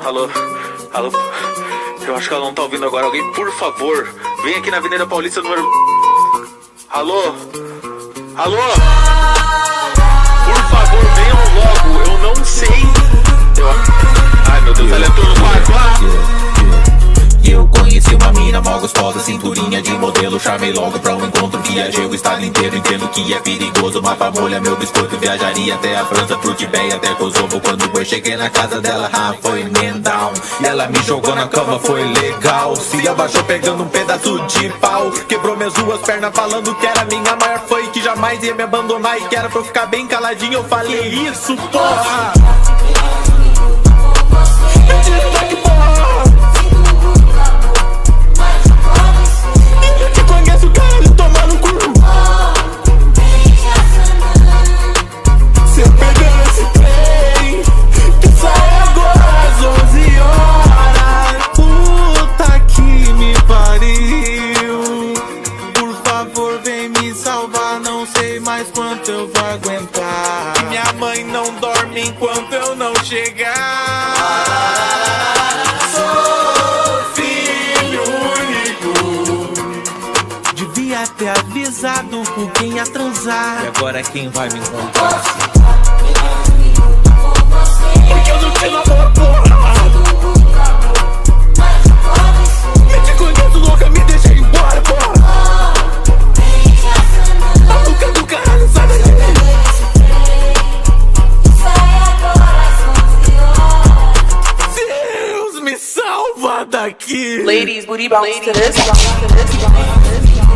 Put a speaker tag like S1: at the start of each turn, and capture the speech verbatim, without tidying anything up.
S1: Alô? Alô? Eu acho que ela não tá ouvindo agora. Alguém, por favor, vem aqui na Avenida Paulista, número... Alô? Alô? Por favor, venham logo. Eu não sei. Eu... Ai, meu Deus, ela entrou no quarto. Ah!
S2: Eu conheci uma mina mó gostosa, cinturinha de modelo. Chamei logo pra um encontro, viajei o estado inteiro. Entendo que é perigoso, mapa molha meu biscoito. Viajaria até a França, pro Tibete, até Kosovo. Quando eu cheguei na casa dela, ah, foi man down. E ela me jogou na cama, foi legal. Se abaixou pegando um pedaço de pau. Quebrou minhas duas pernas falando que era minha maior fã e que jamais ia me abandonar e que era pra eu ficar bem caladinho. Eu falei isso, porra! Não sei mais quanto eu vou aguentar. E minha mãe não dorme enquanto eu não chegar. Sou filho único. Devia ter avisado com quem ia transar. E agora quem vai me encontrar? Porque eu não tenho amor, porra. Me te conheço louca, me deixa embora, porra. Deus me salva daqui.
S3: Ladies, booty bounce to this, bounce to this, bounce to this.